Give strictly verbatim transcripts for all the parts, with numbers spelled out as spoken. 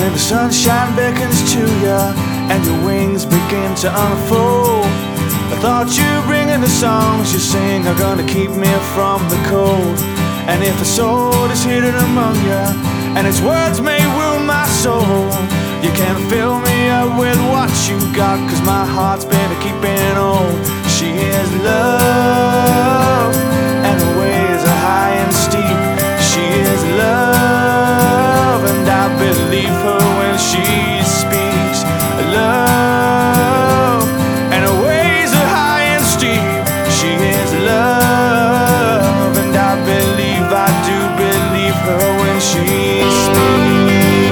when the sunshine beckons to you and your wings begin to unfold. I thought you bringing the songs you sing are gonna keep me from the cold. And if a sword is hidden among you and its words may wound my soul, you can fill me up with what you got, cause my heart's been keeping on. She is love and her ways are high and steep. She is love and I believe her when she speaks. Love and her ways are high and steep. She is love and I believe, I do believe her when she speaks.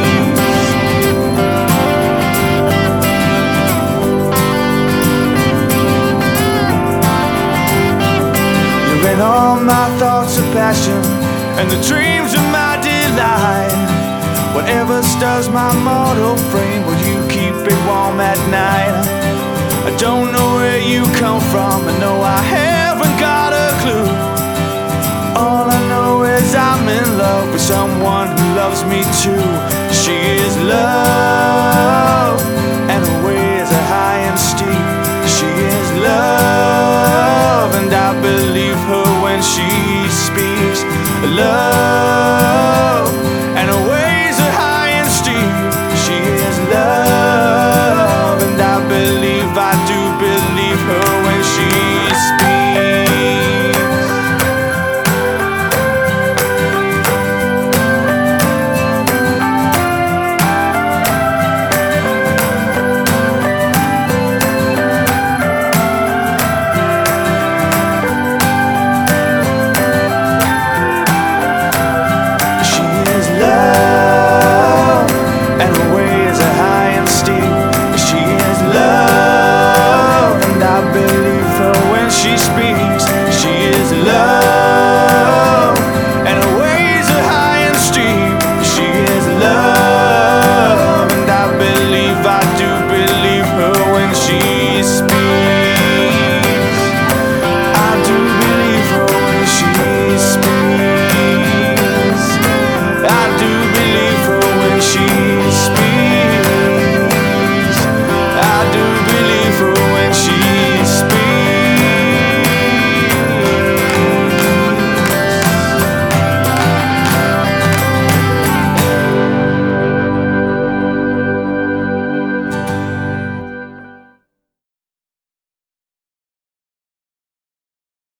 You're in all my thoughts of passion and the dreams of my delight. Whatever stirs my mortal frame, will you keep it warm at night? I don't know where you come from, I know I haven't got a clue. All I know is I'm in love with someone who loves me too. She is love and her ways are high and steep. She is love and I believe her when she speaks. Love